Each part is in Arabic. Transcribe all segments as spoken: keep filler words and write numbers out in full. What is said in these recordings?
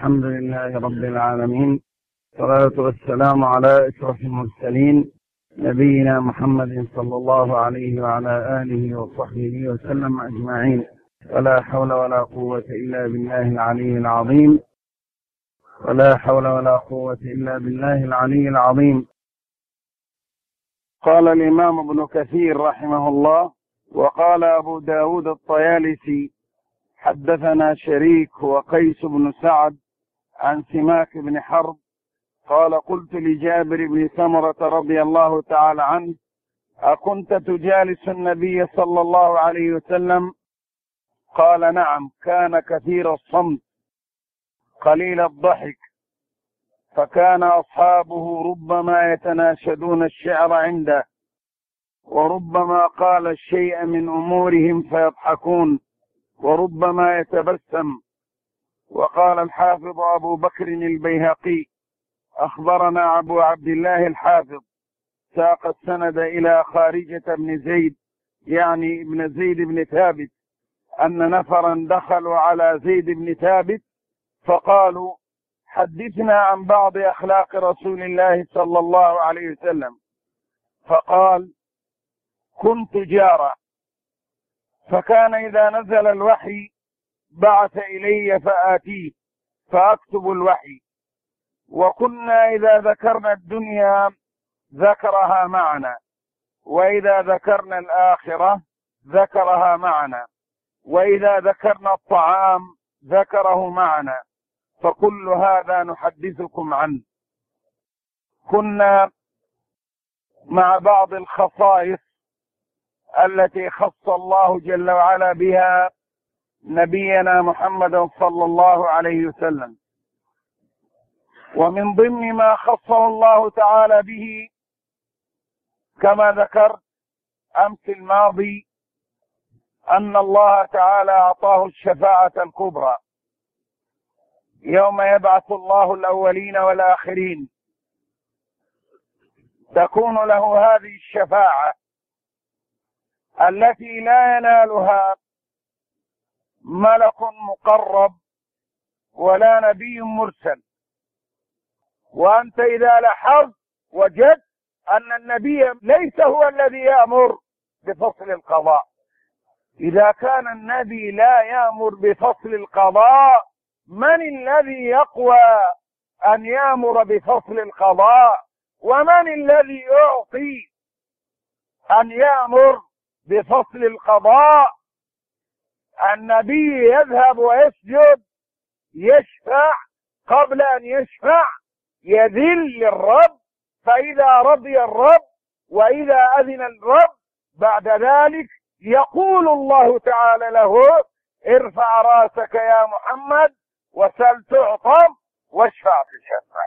الحمد لله رب العالمين، والصلاة والسلام على أشرف المرسلين نبينا محمد صلى الله عليه وعلى آله وصحبه وسلم أجمعين. ولا حول ولا قوة إلا بالله العلي العظيم ولا حول ولا قوة إلا بالله العلي العظيم. قال الإمام ابن كثير رحمه الله: وقال أبو داود الطيالسي: حدثنا شريك وقيس بن سعد عن سماك بن حرب قال: قلت لجابر بن سمرة رضي الله تعالى عنه: أكنت تجالس النبي صلى الله عليه وسلم؟ قال: نعم، كان كثير الصمت قليل الضحك، فكان أصحابه ربما يتناشدون الشعر عنده، وربما قال الشيء من أمورهم فيضحكون، وربما يتبسم. وقال الحافظ أبو بكر البيهقي: أخبرنا أبو عبد الله الحافظ ساق السند إلى خارجة بن زيد، يعني ابن زيد بن ثابت، أن نفرا دخلوا على زيد بن ثابت فقالوا: حدثنا عن بعض أخلاق رسول الله صلى الله عليه وسلم. فقال: كنت جارا، فكان إذا نزل الوحي بعث إلي فآتيه فأكتب الوحي، وكنا إذا ذكرنا الدنيا ذكرها معنا، وإذا ذكرنا الآخرة ذكرها معنا، وإذا ذكرنا الطعام ذكره معنا، فكل هذا نحدثكم عنه. كنا مع بعض الخصائص التي خص الله جل وعلا بها نبينا محمد صلى الله عليه وسلم، ومن ضمن ما خصه الله تعالى به كما ذكرت أمس الماضي أن الله تعالى أعطاه الشفاعة الكبرى يوم يبعث الله الأولين والآخرين. تكون له هذه الشفاعة التي لا ينالها ملك مقرب ولا نبي مرسل. وأنت إذا لاحظت وجدت أن النبي ليس هو الذي يأمر بفصل القضاء. إذا كان النبي لا يأمر بفصل القضاء، من الذي يقوى أن يأمر بفصل القضاء؟ ومن الذي يعطي أن يأمر بفصل القضاء؟ النبي يذهب ويسجد، يشفع، قبل أن يشفع يذل الرب، فإذا رضي الرب وإذا أذن الرب بعد ذلك يقول الله تعالى له: ارفع راسك يا محمد وسل تعطى واشفع تشفع.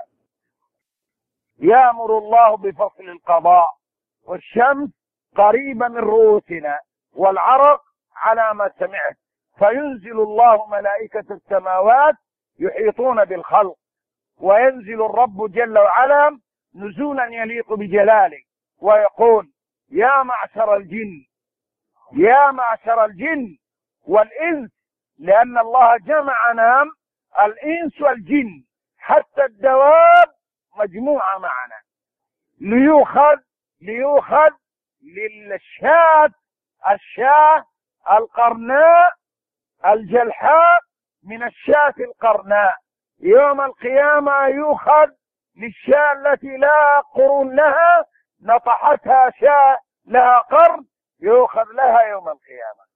يأمر الله بفصل القضاء، والشمس قريبة من رؤوسنا والعرق على ما سمعت، فينزل الله ملائكة السماوات يحيطون بالخلق، وينزل الرب جل وعلا نزولا يليق بجلاله ويقول: يا معشر الجن، يا معشر الجن والإنس، لأن الله جمعنا الإنس والجن، حتى الدواب مجموعة معنا، ليؤخذ ليؤخذ للشاة الشاة القرناء الجلحاء من الشاة القرناء. يوم القيامة يؤخذ للشاة التي لا قرون لها، نطحتها شاة لها قرن، يؤخذ لها يوم القيامة.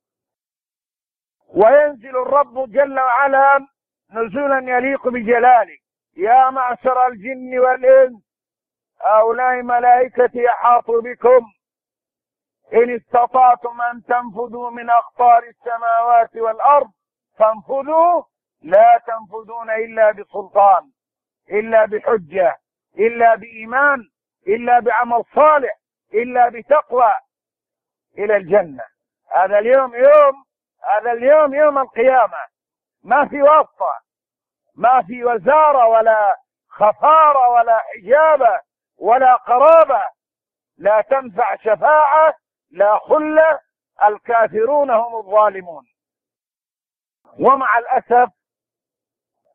وينزل الرب جل وعلا نزولا يليق بجلاله: يا معشر الجن والإنس، هؤلاء ملائكتي أحاطوا بكم، إن استطعتم أن تنفذوا من أقطار السماوات والأرض فانفذوا، لا تنفذون إلا بسلطان، إلا بحجة، إلا بإيمان، إلا بعمل صالح، إلا بتقوى إلى الجنة. هذا اليوم يوم هذا اليوم يوم القيامة، ما في واسطة، ما في وزارة ولا خفارة ولا حجابة ولا قرابة، لا تنفع شفاعة، لا خلة، الكافرون هم الظالمون. ومع الأسف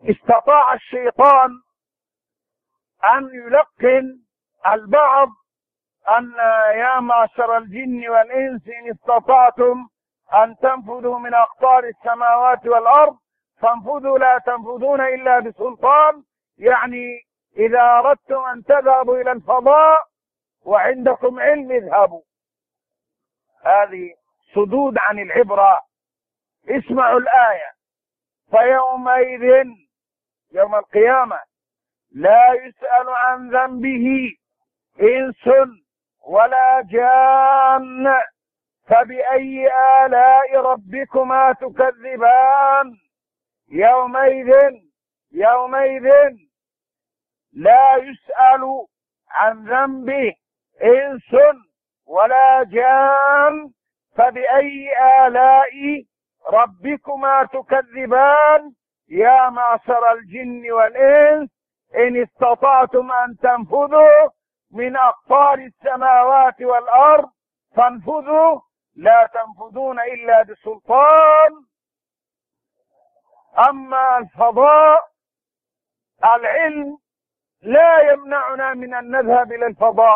استطاع الشيطان أن يلقن البعض أن يا معشر الجن والإنس إن استطعتم أن تنفذوا من أقطار السماوات والأرض فانفذوا لا تنفذون إلا بسلطان، يعني إذا أردتم أن تذهبوا إلى الفضاء وعندكم علم اذهبوا. هذه صدود عن العبرة. اسمعوا الآية: فيومئذ يوم القيامة لا يسأل عن ذنبه إنس ولا جان فبأي آلاء ربكما تكذبان. يومئذ يومئذ لا يسأل عن ذنبه إنس ولا جان فبأي آلاء ربكما تكذبان. يا معشر الجن والإنس إن استطعتم أن تنفذوا من أقطار السماوات والأرض فانفذوا لا تنفذون إلا بسلطان. أما الفضاء، العلم لا يمنعنا من أن نذهب إلى الفضاء.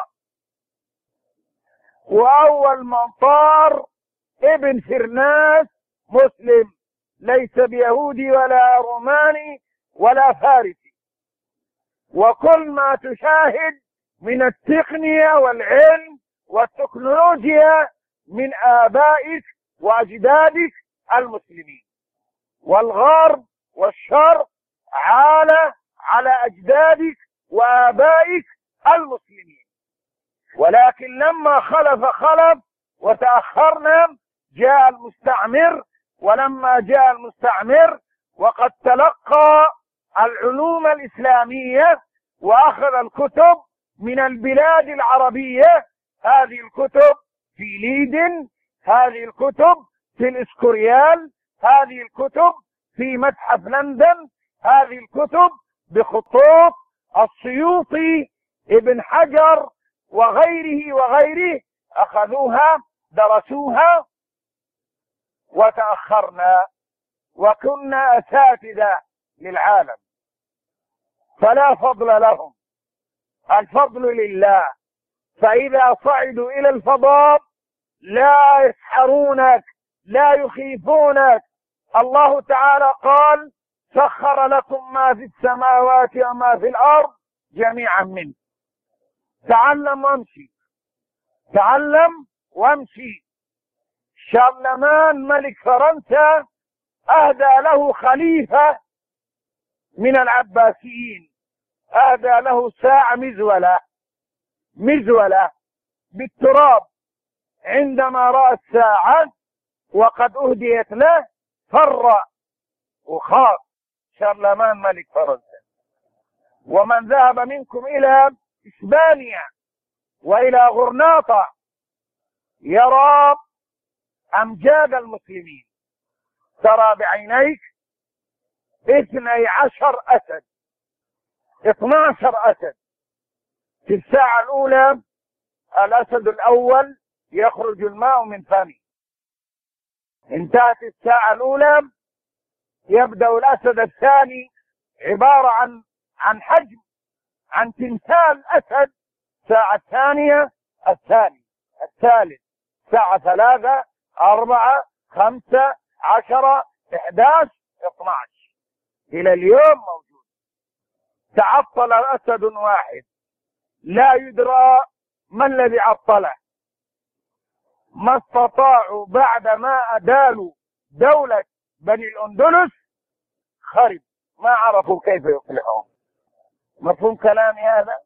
وأول من طار ابن فرناس مسلم، ليس بيهودي ولا روماني ولا فارسي. وكل ما تشاهد من التقنية والعلم والتكنولوجيا من آبائك وأجدادك المسلمين، والغرب والشرق عال على أجدادك وآبائك المسلمين. ولكن لما خلف خلف وتأخرنا جاء المستعمر، ولما جاء المستعمر وقد تلقى العلوم الإسلامية وأخذ الكتب من البلاد العربية، هذه الكتب في ليدن، هذه الكتب في الإسكوريال، هذه الكتب في متحف لندن، هذه الكتب بخطوط السيوطي، ابن حجر وغيره وغيره، أخذوها درسوها وتأخرنا وكنا أساتذة للعالم، فلا فضل لهم، الفضل لله. فإذا صعدوا إلى الفضاء لا يسحرونك، لا يخيفونك. الله تعالى قال: سخر لكم ما في السماوات وما في الأرض جميعا منه. تعلم وامشي، تعلم وامشي. شارلمان ملك فرنسا أهدى له خليفة من العباسيين، أهدى له ساعة مزولة مزولة بالتراب. عندما رأى الساعة وقد أهديت له فر وخاف شارلمان ملك فرنسا. ومن ذهب منكم إلى إسبانيا وإلى غرناطة يرى أمجاد المسلمين، ترى بعينيك اثني عشر أسد، اثنى عشر أسد. في الساعة الأولى الأسد الأول يخرج الماء من فمه، انتهت الساعة الأولى يبدأ الأسد الثاني، عبارة عن عن حجم، عن تمثال أسد. الساعة الثانية الثاني الثالث، ساعة ثلاثة أربعة خمسة عشرة إحداش اثناش، إلى اليوم موجود. تعطل أسد واحد لا يدرى ما الذي عطله. ما استطاعوا بعد ما أدالوا دولة بني الأندلس خرب، ما عرفوا كيف يصلحون. مفهوم كلامي هذا؟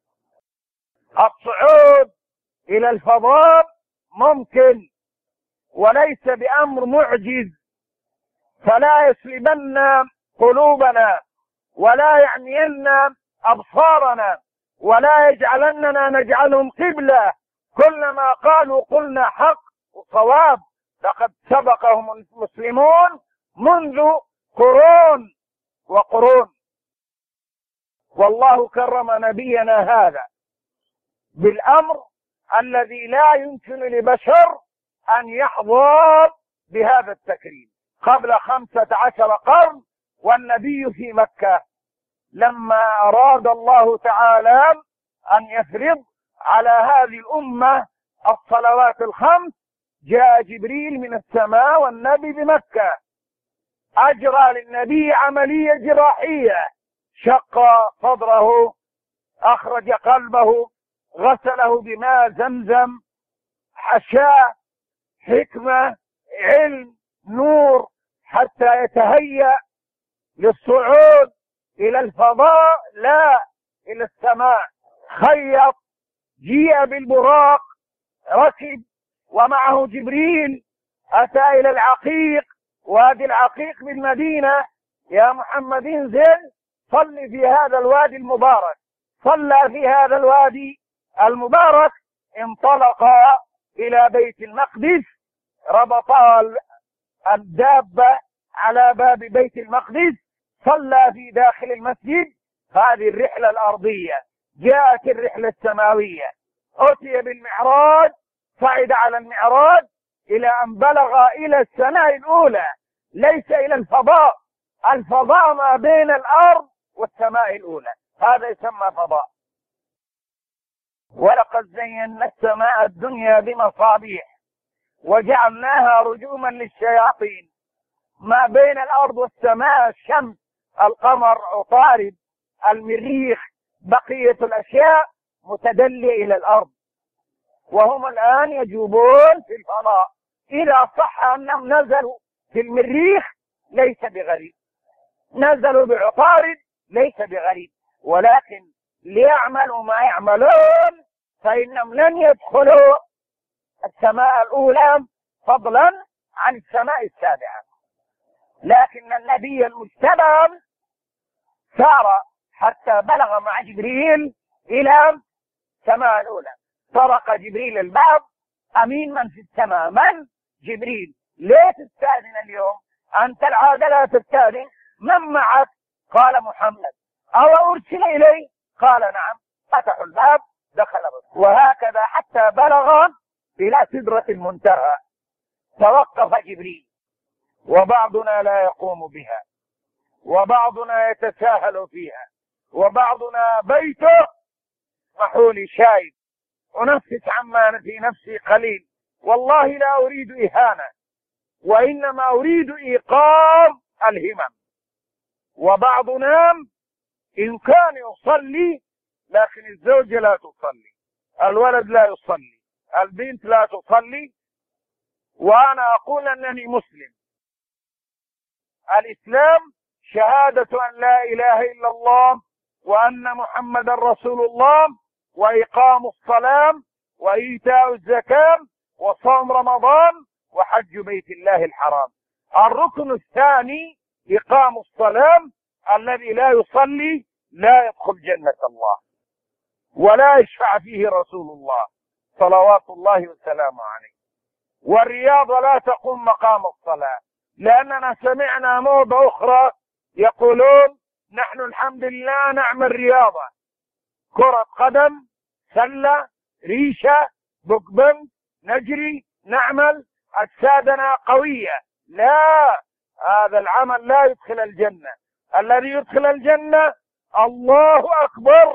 الصعود إلى الفضاء ممكن وليس بأمر معجز، فلا يسلبن قلوبنا ولا يعمين أبصارنا ولا يجعلننا نجعلهم قبلة. كلما قالوا قلنا حق وصواب. لقد سبقهم المسلمون منذ قرون وقرون، والله كرم نبينا هذا بالأمر الذي لا يمكن لبشر أن يحظى بهذا التكريم. قبل خمسة عشر قرن والنبي في مكة. لما أراد الله تعالى أن يفرض على هذه الأمة الصلوات الخمس جاء جبريل من السماء والنبي بمكة، أجرى للنبي عملية جراحية، شق صدره، أخرج قلبه، غسله بماء زمزم، حشاه حكمة، علم، نور، حتى يتهيأ للصعود إلى الفضاء لا إلى السماء. خيط، جيء بالبراق، ركب ومعه جبريل، أتى إلى العقيق، وادي العقيق بالمدينة. يا محمد انزل صل في هذا الوادي المبارك. صلى في هذا الوادي المبارك، انطلق إلى بيت المقدس، ربط الدابة على باب بيت المقدس، صلى في داخل المسجد. هذه الرحلة الأرضية. جاءت الرحلة السماوية، أتي بالمعراج، صعد على المعراج إلى أن بلغ إلى السماء الأولى، ليس إلى الفضاء. الفضاء ما بين الأرض والسماء الأولى، هذا يسمى فضاء. ولقد زينا السماء الدنيا بمصابيح وجعلناها رجوما للشياطين. ما بين الأرض والسماء الشمس، القمر، عطارد، المريخ، بقية الأشياء متدلية إلى الأرض، وهم الآن يجوبون في الفضاء. إذا صح أنهم نزلوا في المريخ ليس بغريب، نزلوا بعطارد ليس بغريب، ولكن ليعملوا ما يعملون فإنهم لن يدخلوا السماء الأولى فضلا عن السماء السابعة. لكن النبي المجتبى سار حتى بلغ مع جبريل إلى السماء الأولى. طرق جبريل الباب. أمين من في السماء؟ من؟ جبريل. ليه تستأذن اليوم؟ أنت العادة لا تستأذن. من معك؟ قال محمد. أو أرسل إلي؟ قال نعم. فتحوا الباب، دخل الرسول. وهكذا حتى بلغ إلى سدرة المنتهى، توقف جبريل. وبعضنا لا يقوم بها، وبعضنا يتساهل فيها، وبعضنا بيته محولي شايب. أنفس عما في نفسي قليل، والله لا أريد إهانة، وإنما أريد إيقاظ الهمم. وبعضنا إن كان يصلي لكن الزوجة لا تصلي، الولد لا يصلي، البنت لا تصلي. وأنا أقول أنني مسلم. الإسلام شهادة أن لا إله إلا الله وأن محمد رسول الله، وإقام الصلاة، وإيتاء الزكاة، وصوم رمضان، وحج بيت الله الحرام. الركن الثاني إقام الصلاة. الذي لا يصلي لا يدخل جنة الله ولا يشفع فيه رسول الله صلوات الله وسلامه عليه. والرياضة لا تقوم مقام الصلاة، لأننا سمعنا موضة أخرى يقولون نحن الحمد لله نعمل رياضة، كرة قدم، سلة، ريشة، بوكبنج، نجري، نعمل، أجسادنا قوية. لا، هذا العمل لا يدخل الجنة. الذي يدخل الجنة الله أكبر،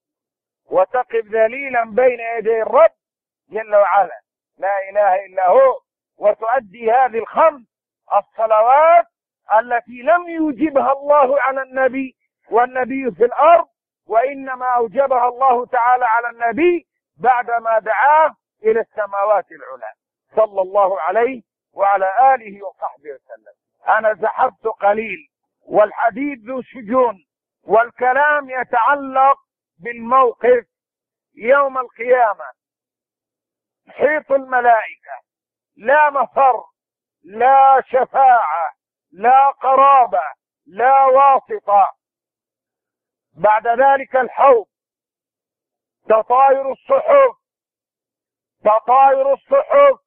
وتقف ذليلا بين يدي الرب جل وعلا لا إله إلا هو، وتؤدي هذه الخمس الصلوات التي لم يوجبها الله على النبي والنبي في الأرض، وإنما أوجبها الله تعالى على النبي بعدما دعاه إلى السماوات العلى صلى الله عليه وعلى آله وصحبه وسلم. أنا زحفت قليل، والحديث ذو شجون، والكلام يتعلق بالموقف يوم القيامة. حيط الملائكة، لا مفر، لا شفاعة، لا قرابة، لا واسطة. بعد ذلك الحوض، تطاير الصحف، تطاير الصحف،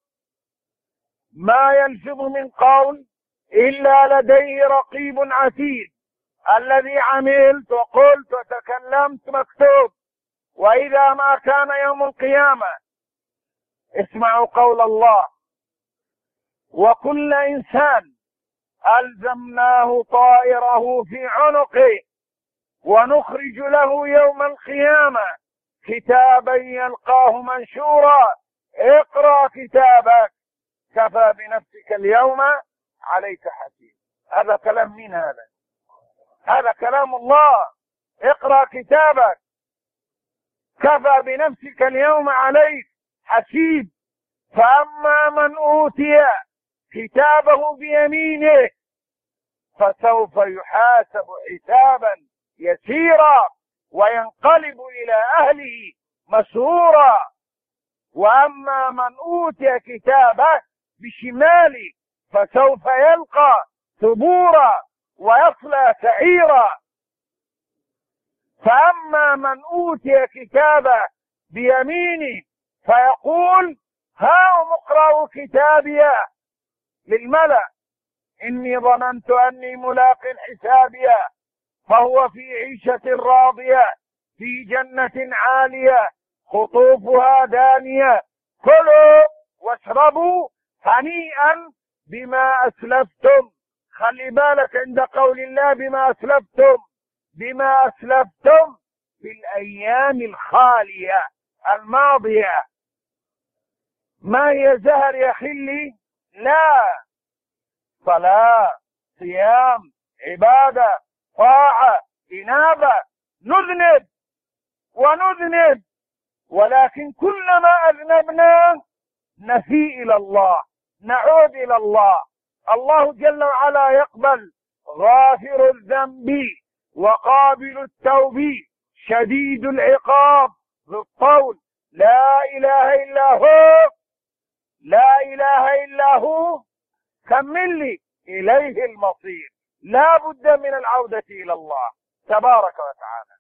ما يلفظ من قول إلا لديه رقيب عتيد. الذي عملت وقلت وتكلمت مكتوب. وإذا ما كان يوم القيامة، اسمعوا قول الله: وكل إنسان ألزمناه طائره في عنقه ونخرج له يوم القيامة كتابا يلقاه منشورا اقرأ كتابك كفى بنفسك اليوم عليك حسيب. هذا كلام مين؟ هذا هذا كلام الله. اقرأ كتابك كفى بنفسك اليوم عليك حسيب. فأما من أوتي كتابه بيمينه فسوف يحاسب حسابا يسيرا وينقلب إلى أهله مسرورا. وأما من أوتي كتابه بشماله فسوف يلقى ثبورا ويصلى سعيرا. فأما من أوتي كتابه بيمينه فيقول هاؤم اقرأوا كتابي للملأ إني ظننت أني ملاق حسابي فهو في عيشة راضية في جنة عالية قطوفها دانية كلوا واشربوا هنيئا بما أسلفتم. خلي بالك عند قول الله بما أسلفتم، بما أسلفتم في الأيام الخالية الماضية. ما هي زهر يا خلي؟ لا، صلاة صيام عبادة طاعة إنابة. نذنب ونذنب، ولكن كلما أذنبنا نفي إلى الله، نعود إلى الله. الله جل وعلا يقبل غافر الذنب وقابل التوب شديد العقاب ذو الطول لا إله إلا هو، لا إله إلا هو. كمل لي إليه المصير، لا بد من العودة إلى الله تبارك وتعالى.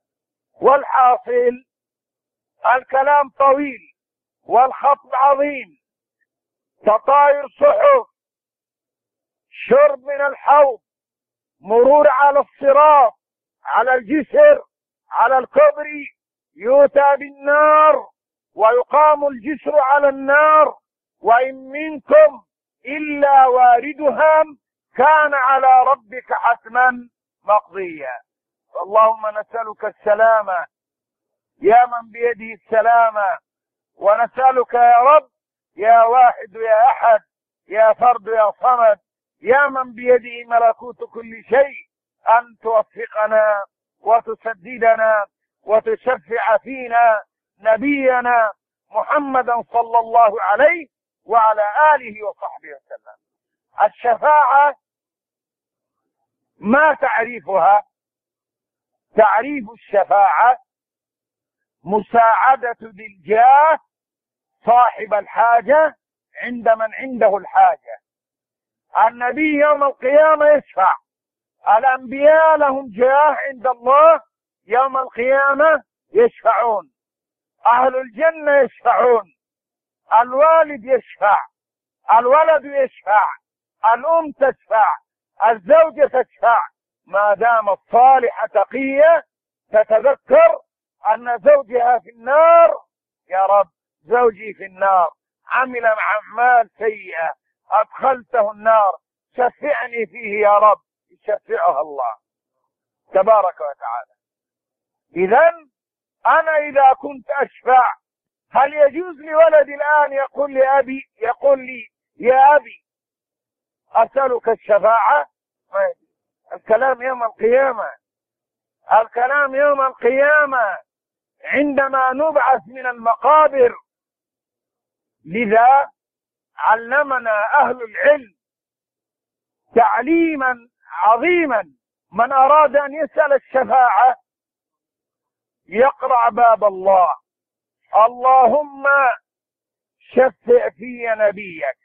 والحاصل الكلام طويل والخطب عظيم، تطاير صحف، شرب من الحوض، مرور على الصراط، على الجسر، على الكبري، يؤتى بالنار ويقام الجسر على النار وإن منكم إلا واردها كان على ربك حتما مقضيا. اللهم نسألك السلامة يا من بيده السلامة، ونسألك يا رب يا واحد يا أحد يا فرد يا صمد يا من بيده ملكوت كل شيء أن توفقنا وتسددنا وتشفع فينا نبينا محمدا صلى الله عليه وعلى آله وصحبه وسلم. الشفاعة ما تعريفها؟ تعريف الشفاعة مساعدة ذي الجاه صاحب الحاجة عند من عنده الحاجة. النبي يوم القيامة يشفع، الأنبياء لهم جاه عند الله يوم القيامة يشفعون، أهل الجنة يشفعون، الوالد يشفع، الولد يشفع، الأم تشفع، الزوجة تشفع، ما دامت صالحة تقية تتذكر أن زوجها في النار. يا رب زوجي في النار عمل أعمال سيئة أدخلته النار شفعني فيه يا رب، يشفعها الله تبارك وتعالى. إذن أنا إذا كنت أشفع هل يجوز لولدي الآن يقول لي أبي يقول لي يا أبي أسألك الشفاعة؟ الكلام يوم القيامة، الكلام يوم القيامة عندما نبعث من المقابر. لذا علمنا أهل العلم تعليما عظيما، من أراد أن يسأل الشفاعة يقرأ باب الله، اللهم شفع في نبيك،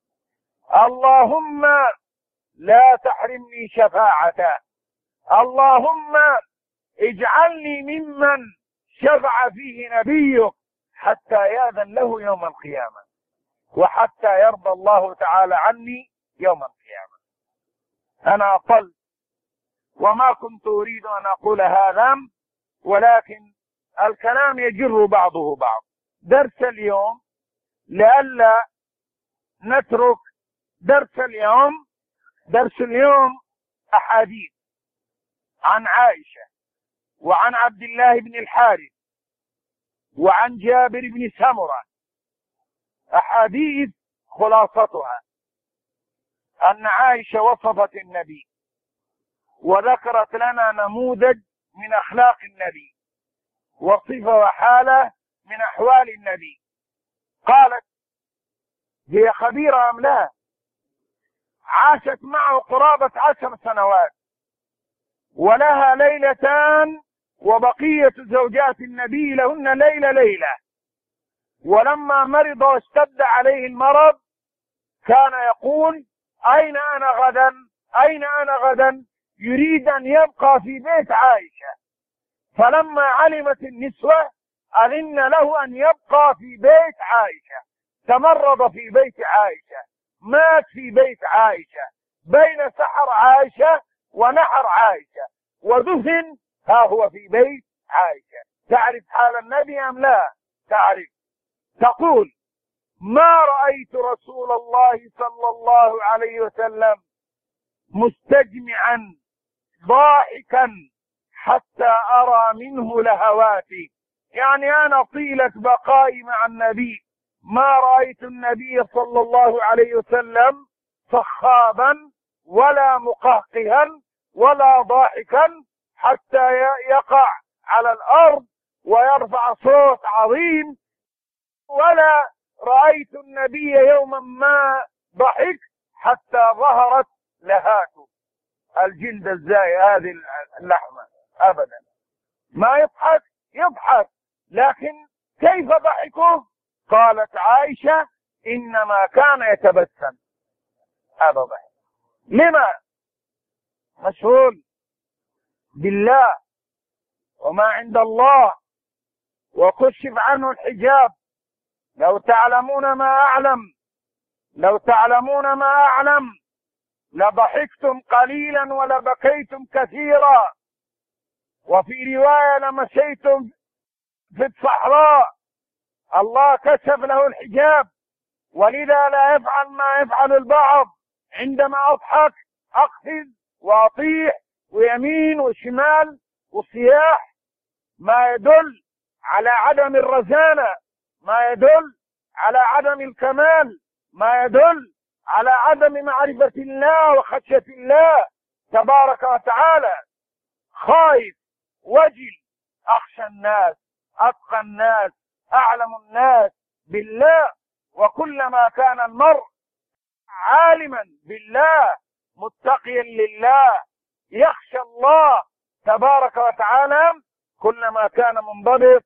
اللهم لا تحرمني شفاعته، اللهم اجعلني ممن شفع فيه نبيك حتى يأذن له يوم القيامة وحتى يرضى الله تعالى عني يوم القيامة. أنا أطلت وما كنت أريد أن أقول هذا، ولكن الكلام يجر بعضه بعض. درس اليوم لئلا نترك درس اليوم درس اليوم أحاديث عن عائشة وعن عبد الله بن الحارث وعن جابر بن سمرة. أحاديث خلاصتها أن عائشة وصفت النبي وذكرت لنا نموذج من أخلاق النبي وصفة وحالة من أحوال النبي. قالت هي خبيرة أم لا؟ عاشت معه قرابة عشر سنوات ولها ليلتان وبقية زوجات النبي لهن ليلة ليلة. ولما مرض واشتد عليه المرض كان يقول أين أنا غدا أين أنا غدا، يريد أن يبقى في بيت عائشة. فلما علمت النسوة أذن له أن يبقى في بيت عائشة. تمرض في بيت عائشة، مات في بيت عائشة، بين سحر عائشة ونحر عائشة، ودفن ها هو في بيت عائشة. تعرف حال النبي أم لا؟ تعرف. تقول ما رأيت رسول الله صلى الله عليه وسلم مستجمعا ضاحكا حتى أرى منه لهواتي. يعني أنا طيلة بقائي مع النبي ما رأيت النبي صلى الله عليه وسلم صخابا ولا مقهقها ولا ضاحكا حتى يقع على الأرض ويرفع صوت عظيم، ولا رأيت النبي يوما ما ضحك حتى ظهرت لهاته الجلد الزاي هذه اللحمة أبدا. ما يضحك يضحك، لكن كيف ضحكه؟ قالت عائشة إنما كان يتبسم هذا ضحك. لما؟ مشغول بالله وما عند الله وكشف عنه الحجاب. لو تعلمون ما أعلم لو تعلمون ما أعلم لضحكتم قليلا ولبكيتم كثيرا. وفي رواية لمشيتم في الصحراء. الله كشف له الحجاب، ولذا لا يفعل ما يفعل البعض. عندما أضحك أقفز وأطيح ويمين وشمال وصياح، ما يدل على عدم الرزانة، ما يدل على عدم الكمال، ما يدل على عدم معرفة الله وخشية الله تبارك وتعالى. خايف وجل، أخشى الناس، أتقى الناس، أعلم الناس بالله. وكلما كان المرء عالما بالله متقيا لله يخشى الله تبارك وتعالى كلما كان منضبط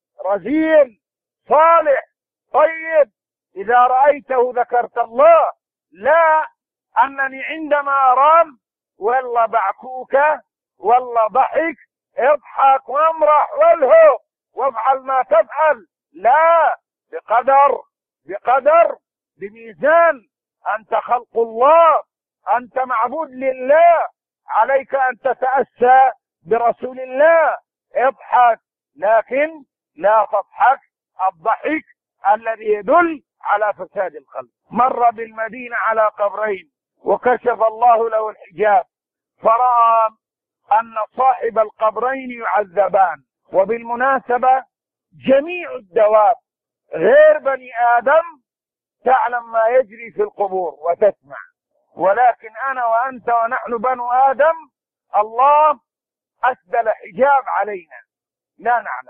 رزين صالح طيب. إذا رأيته ذكرت الله، لا أنني عندما أرام والله بعكوكة والله ضحك اضحك وامرح والهو وافعل ما تفعل. لا، بقدر بقدر بميزان. أنت خلق الله، أنت معبود لله، عليك أن تتأسى برسول الله. اضحك لكن لا تضحك الضحك الذي يدل على فساد القلب. مر بالمدينة على قبرين وكشف الله له الحجاب فرأى أن صاحب القبرين يعذبان. وبالمناسبة جميع الدواب غير بني آدم تعلم ما يجري في القبور وتسمع، ولكن أنا وأنت ونحن بنو آدم الله أسدل حجاب علينا لا نعلم.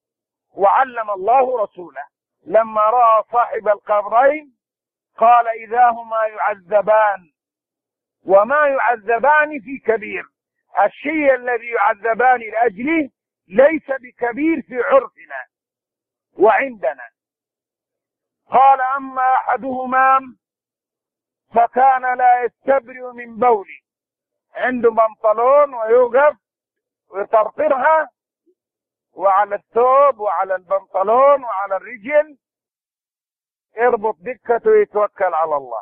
وعلم الله رسوله لما رأى صاحب القبرين قال إذا هما يعذبان وما يعذبان في كبير. الشيء الذي يعذبان لأجله ليس بكبير في عرفنا وعندنا. قال أما أحدهما فكان لا يستبرئ من بوله. عنده بنطلون ويوقف ويطرطرها، وعلى الثوب وعلى البنطلون وعلى الرجل يربط دكته ويتوكل على الله.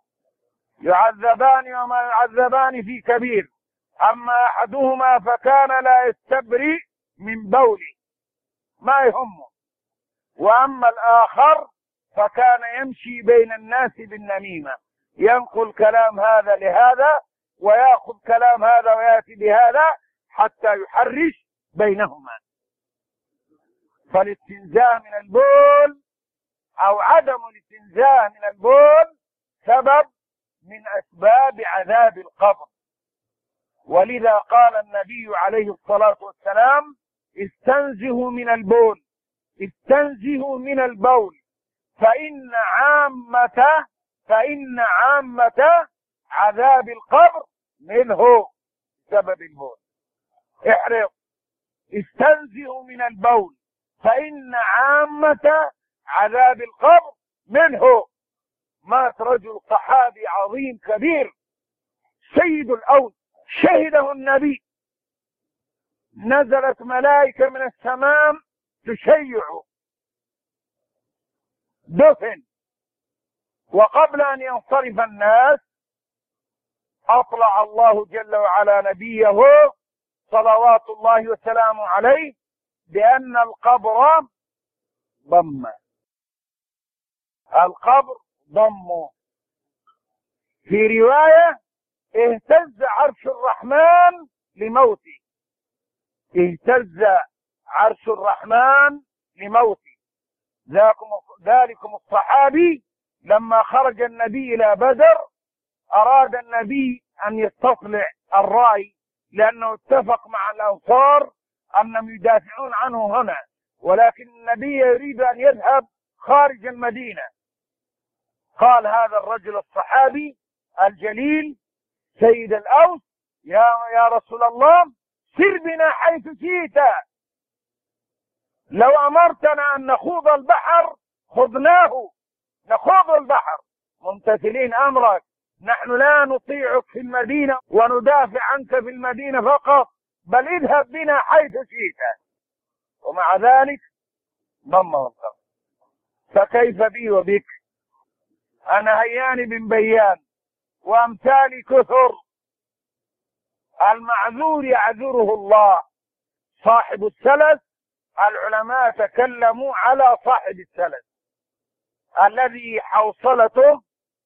يعذبان وما يعذبان في كبير. أما أحدهما فكان لا يستبرئ من بوله ما يهمه، وأما الآخر فكان يمشي بين الناس بالنميمة. ينقل كلام هذا لهذا ويأخذ كلام هذا ويأتي بهذا حتى يحرش بينهما. فالاستنزاه من البول أو عدم الاستنزاه من البول سبب من أسباب عذاب القبر. ولذا قال النبي عليه الصلاة والسلام: استنزهوا من البول، استنزهوا من البول، فإن عامة فإن عامة عذاب القبر منه، سبب البول. احرص، استنزهوا من البول فإن عامة عذاب القبر منه. مات رجل صحابي عظيم كبير سيد الأوس، شهده النبي، نزلت ملائكة من السماء تشيعه، دفن. وقبل أن ينصرف الناس أطلع الله جل وعلا نبيه صلوات الله وسلامه عليه بأن القبر ضم، القبر ضمه. في رواية: اهتز عرش الرحمن لموته، اهتز عرش الرحمن لموته. ذلكم الصحابي لما خرج النبي إلى بدر أراد النبي أن يستطلع الرأي، لأنه اتفق مع الأنصار أنهم يدافعون عنه هنا، ولكن النبي يريد أن يذهب خارج المدينة. قال هذا الرجل الصحابي الجليل سيد الأوس: يا يا رسول الله، سر بنا حيث شئت، لو أمرتنا أن نخوض البحر خذناه، نخوض البحر ممتثلين أمرك، نحن لا نطيعك في المدينة وندافع عنك في المدينة فقط، بل اذهب بنا حيث شئت. ومع ذلك ضمه القبر. فكيف بي وبك؟ أنا هيان بن بيان وأمثالي كثر. المعذور يعذره الله. صاحب السلس، العلماء تكلموا على صاحب السلس الذي حوصلته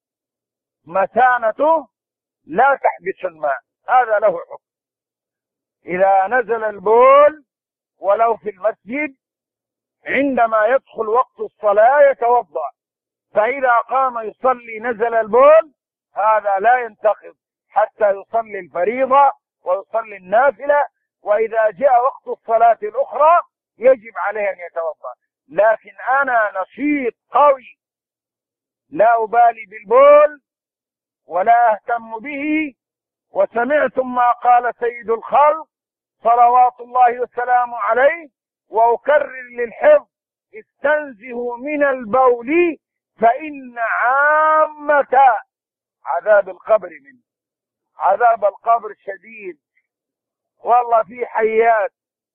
متانته لا تحبس الماء، هذا له حكم. إذا نزل البول ولو في المسجد عندما يدخل وقت الصلاة يتوضأ، فإذا قام يصلي نزل البول، هذا لا ينتقض حتى يصلي الفريضة ويصلي النافلة، وإذا جاء وقت الصلاة الأخرى يجب عليه أن يتوضأ. لكن أنا نشيط قوي لا أبالي بالبول ولا أهتم به، وسمعتم ما قال سيد الخلق صلوات الله وسلامه عليه، وأكرر للحفظ: استنزهوا من البول فإن عامة عذاب القبر منه. عذاب القبر شديد والله، في حيات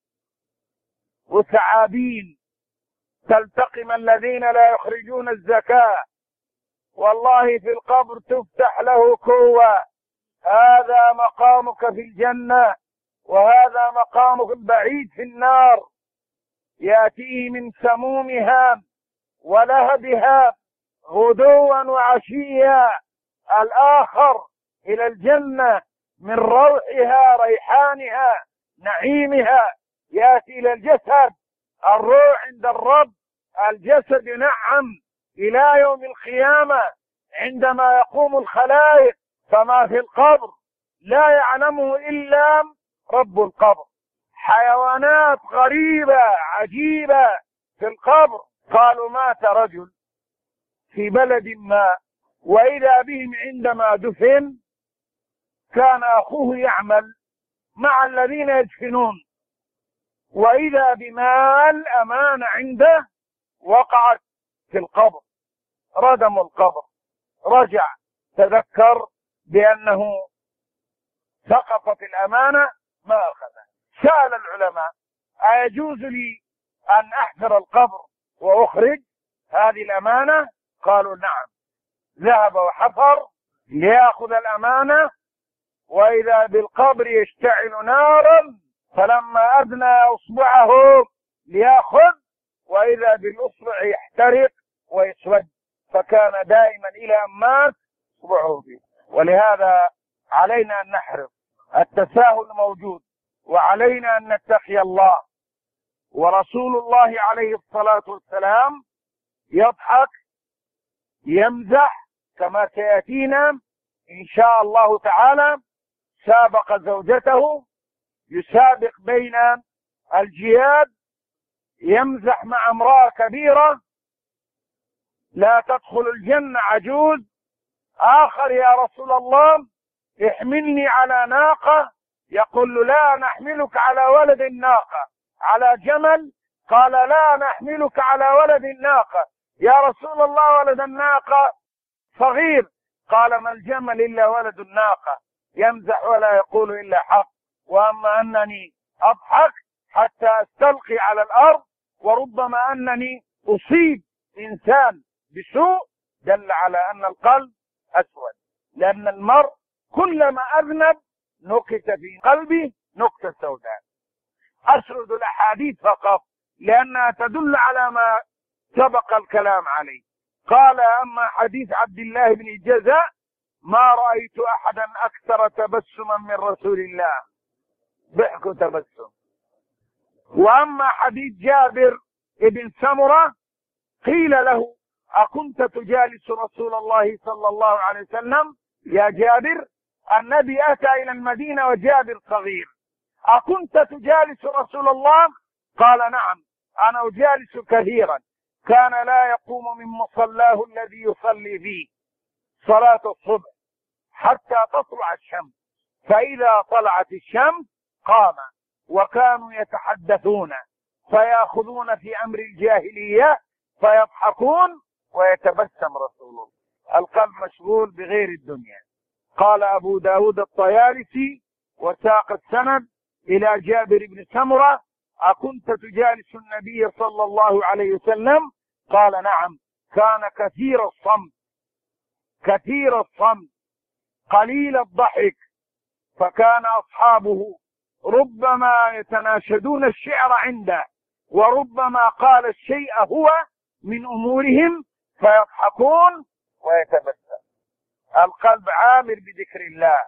وثعابين تلتقم الذين لا يخرجون الزكاة، والله في القبر تفتح له كوة: هذا مقامك في الجنة وهذا مقامك البعيد في النار. يأتيه من سمومها ولهبها غدوا وعشيا، الآخر إلى الجنة من روحها ريحانها نعيمها. يأتي إلى الجسد، الروح عند الرب، الجسد ينعم إلى يوم القيامة عندما يقوم الخلائق. فما في القبر لا يعلمه إلا رب القبر. حيوانات غريبة عجيبة في القبر. قالوا مات رجل في بلد ما، وإذا بهم عندما دفن كان أخوه يعمل مع الذين يدفنون، وإذا بمال أمانة عنده وقعت في القبر، ردم القبر، رجع تذكر بأنه سقطت الأمانة ما أخذها. سأل العلماء: أيجوز لي أن أحفر القبر وأخرج هذه الأمانة؟ قالوا نعم. ذهب وحفر ليأخذ الأمانة، وإذا بالقبر يشتعل نارا، فلما أدنى أصبعه ليأخذ وإذا بالأصبع يحترق ويسود. فكان دائما إلى أن مات اصبعه فيه. ولهذا علينا أن نحرص، التساهل موجود، وعلينا أن نتقي الله. ورسول الله عليه الصلاة والسلام يضحك يمزح كما سيأتينا إن شاء الله تعالى. سابق زوجته، يسابق بين الجياد، يمزح مع امرأة كبيرة لا تدخل الجنة عجوز. آخر يا رسول الله احملني على ناقة، يقول له لا نحملك على ولد الناقة. على جمل، قال لا نحملك على ولد الناقة. يا رسول الله ولد الناقة صغير، قال ما الجمل إلا ولد الناقة، يمزح ولا يقول إلا حق. وأما أنني أضحك حتى أستلقي على الأرض، وربما أنني أصيب إنسان بسوء، دل على أن القلب أسود، لأن المرء كلما أذنب نكت في قلبه نكتة سوداء. أسرد الأحاديث فقط لأنها تدل على ما سبق الكلام عليه. قال أما حديث عبد الله بن الجزاء ما رأيت أحدا أكثر تبسما من رسول الله، ضحك تبسم. وأما حديث جابر بن سمرة قيل له أكنت تجالس رسول الله صلى الله عليه وسلم؟ يا جابر، النبي أتى إلى المدينة وجابر صغير، أكنت تجالس رسول الله؟ قال نعم، أنا أجالس كثيرا، كان لا يقوم من مصلاه الذي يصلي فيه صلاة الصبح حتى تطلع الشمس، فإذا طلعت الشمس قام. وكانوا يتحدثون فيأخذون في أمر الجاهلية فيضحكون ويتبسم رسول الله. القلب مشغول بغير الدنيا. قال أبو داود الطيالسي وساق السند إلى جابر بن سمرة أكنت تجالس النبي صلى الله عليه وسلم؟ قال نعم، كان كثير الصمت، كثير الصمت قليل الضحك، فكان أصحابه ربما يتناشدون الشعر عنده، وربما قال الشيء هو من أمورهم فيضحكون ويتبسم. القلب عامر بذكر الله،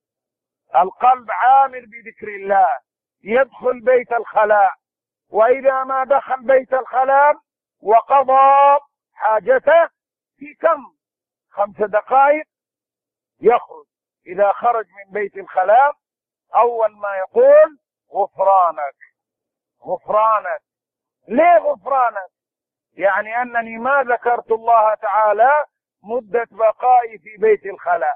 القلب عامر بذكر الله. يدخل بيت الخلاء، وإذا ما دخل بيت الخلاء وقضى حاجته في كم خمس دقائق يخرج. إذا خرج من بيت الخلاء أول ما يقول غفرانك غفرانك. ليه غفرانك؟ يعني أنني ما ذكرت الله تعالى مدة بقائي في بيت الخلاء.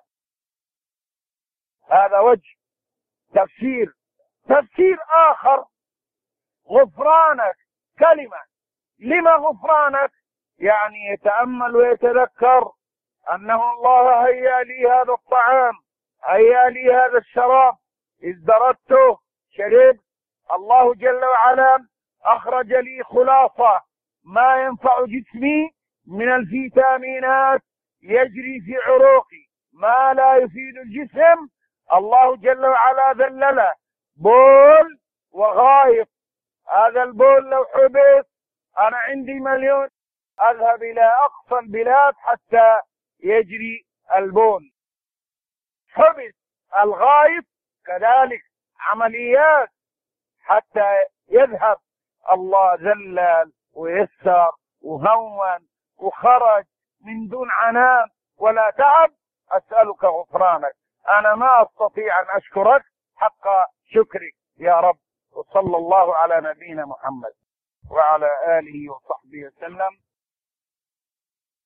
هذا وجه تفسير. تفسير آخر غفرانك كلمة، لما غفرانك؟ يعني يتأمل ويتذكر أنه الله هيا لي هذا الطعام، هيا لي هذا الشراب، ازدردته شربت، الله جل وعلا أخرج لي خلاصة ما ينفع جسمي من الفيتامينات يجري في عروقي، ما لا يفيد الجسم الله جل وعلا ذلله بول وغايط. هذا البول لو حبس أنا عندي مليون أذهب إلى أقصى البلاد حتى يجري البول. حبس الغايط كذلك عمليات حتى يذهب. الله ذلل ويسر وهون وخرج من دون عناء ولا تعب. أسألك غفرانك، أنا ما أستطيع أن أشكرك حق شكرك يا رب. وصلى الله على نبينا محمد وعلى آله وصحبه وسلم.